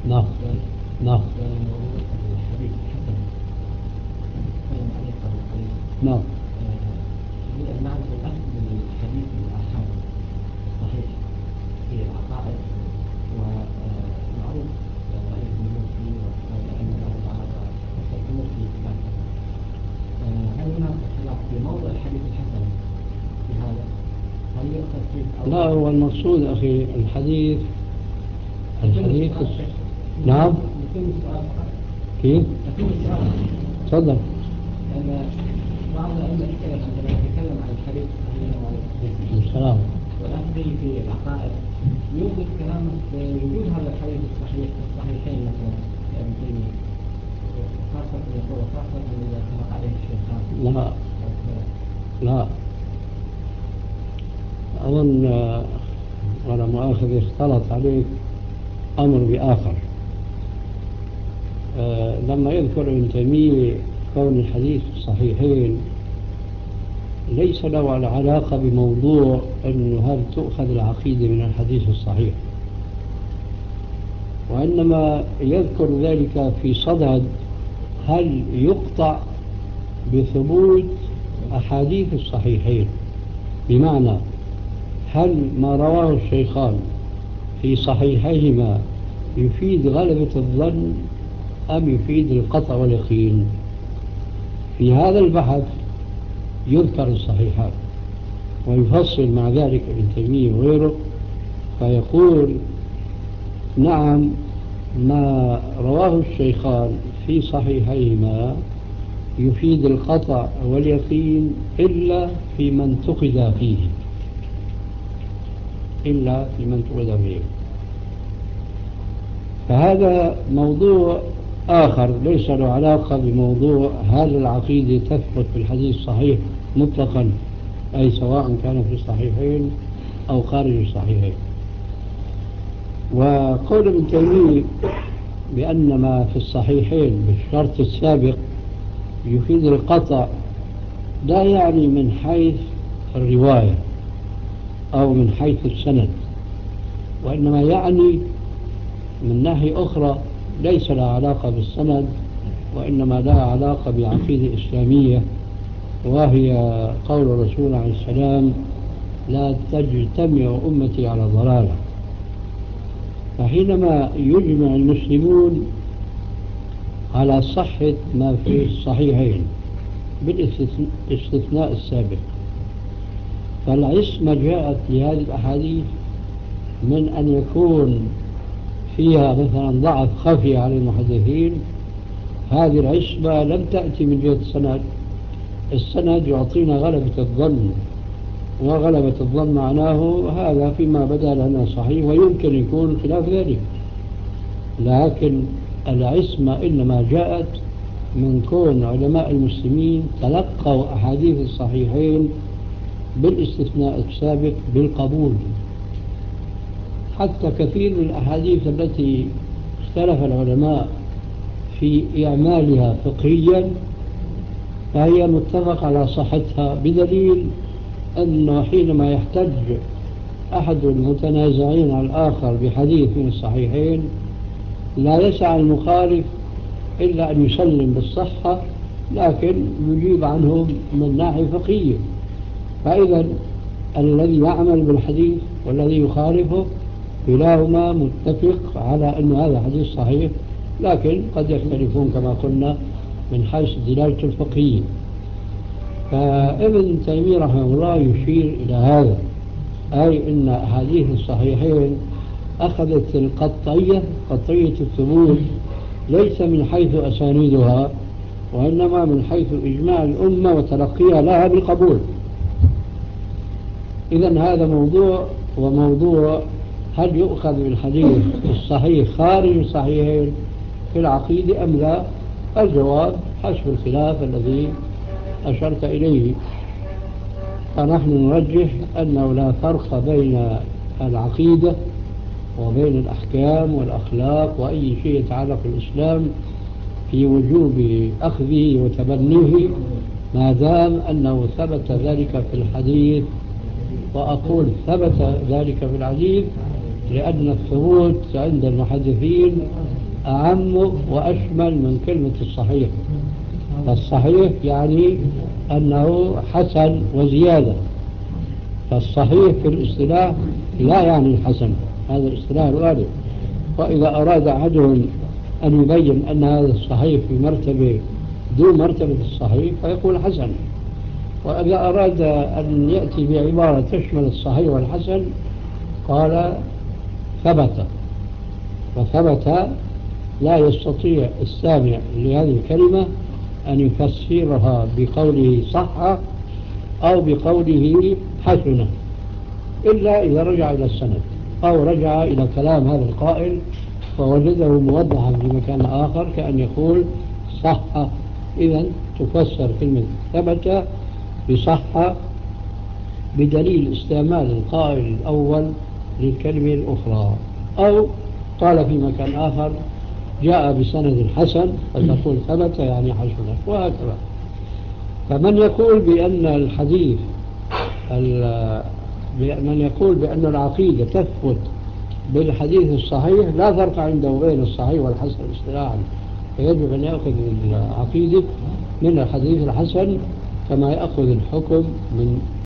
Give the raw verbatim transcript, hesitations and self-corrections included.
نعم نعم نعم. نعرف الأخذ بالحديث الآحاد الصحيح في العقائد ومعروف رأي المفتي والأئمة الأربعة والتكلم في كتابه. هل هناك اختلاف في موضع الحديث الحسن في هذا؟ هل يؤخذ فيه؟ لا، هو المقصود أخي الحديث الحديث نعم. كيف؟ تفضل. بعض الأئمة يتكلم عن الحديث السلام والأخذ في العقائد يوجد كلام وجود هذا الحديث الصحيح الصحيحين مثلا ابن تيمية خاصة يقول خاصة إذا اتفق عليه الشيخان. لا لا أظن ولا مؤاخذ اختلط عليك أمر بآخر. أه لما يذكر ابن تيمية كون الحديث الصحيحين ليس له علاقة بموضوع أنه هل تؤخذ العقيدة من الحديث الصحيح، وإنما يذكر ذلك في صدد هل يقطع بثبوت أحاديث الصحيحين، بمعنى هل ما رواه الشيخان في صحيحيهما يفيد غلبة الظن أم يفيد القطع واليقين. في هذا البحث يذكر الصحيحات ويفصل مع ذلك ابن تيمية وغيره، فيقول نعم ما رواه الشيخان في صحيحيهما يفيد القطع واليقين إلا في من انتقد فيه إلا في من انتقد فيه. فهذا موضوع آخر ليس له علاقة بموضوع هل العقيدة تثبت في الحديث الصحيح مطلقا، أي سواء كان في الصحيحين أو خارج الصحيحين. وقول ابن تيمية بأن ما في الصحيحين بالشرط السابق يفيد القطع لا يعني من حيث الرواية أو من حيث السند، وإنما يعني من ناحية أخرى ليس لها علاقة بالسند، وإنما لها علاقة بعقيدة إسلامية، وهي قول الرسول عليه السلام لا تجتمع أمتي على ضلالة. فحينما يجمع المسلمون على صحة ما في الصحيحين بالاستثناء السابق، فالعصمة جاءت لهذه الأحاديث من أن يكون فيها مثلا ضعف خفي على المحدثين. هذه العصمة لم تأتي من جهة السند، السند يعطينا غلبة الظن، وغلبة الظن معناه هذا فيما بدا لنا صحيح ويمكن يكون خلاف ذلك، لكن العصمة إنما جاءت من كون علماء المسلمين تلقوا أحاديث الصحيحين بالاستثناء السابق بالقبول. حتى كثير من الأحاديث التي اختلف العلماء في إعمالها فقهيا فهي متفق على صحتها، بدليل أنه حينما يحتج أحد المتنازعين على الآخر بحديث من الصحيحين لا يسعى المخالف إلا أن يسلم بالصحة، لكن يجيب عنهم من ناحية فقهية. فإذا الذي يعمل بالحديث والذي يخالفه كلاهما متفق على أن هذا حديث صحيح، لكن قد يختلفون كما قلنا من حيث دلالة الفقهية. فابن تيمية رحمه الله يشير إلى هذا، أي أن أحاديث الصحيحين أخذت القطعية قطعية الثبوت ليس من حيث أسانيدها، وإنما من حيث إجماع الأمة وتلقيها لها بالقبول. إذن هذا موضوع، وموضوع هل يؤخذ بالحديث الصحيح خارج الصحيحين في العقيدة أم لا؟ الجواب حسب الخلاف الذي أشرت إليه. فنحن نرجح أنه لا فرق بين العقيدة وبين الأحكام والأخلاق وأي شيء يتعلق بالإسلام في وجوب أخذه وتبنيه ما دام أنه ثبت ذلك في الحديث. وأقول ثبت ذلك في الحديث لأن الثبوت عند المحدثين أعم وأشمل من كلمة الصحيح. فالصحيح يعني أنه حسن وزيادة، فالصحيح في الاصطلاح لا يعني الحسن، هذا الاصطلاح الغالب. وإذا أراد أحدهم أن يبين أن هذا الصحيح في مرتبة دون مرتبة الصحيح فيقول حسن، وإذا أراد أن يأتي بعبارة تشمل الصحيح والحسن قال ثبت. وثبت لا يستطيع السامع لهذه الكلمة أن يفسرها بقوله صح أو بقوله حسن إلا إذا رجع إلى السند أو رجع إلى كلام هذا القائل فوجده موضحا في مكان آخر كأن يقول صح. إذن تفسر كلمة ثبت بصح بدليل استعمال القائل الأول للكلمة الأخرى، أو قال في مكان آخر جاء بسند حسن فتقول ثبت يعني حسن، وهكذا. فمن يقول بأن الحديث من يقول بأن العقيدة تثبت بالحديث الصحيح لا فرق عنده بين الصحيح والحسن اصطلاحا، فيجب أن يأخذ العقيدة من الحديث الحسن كما يأخذ الحكم من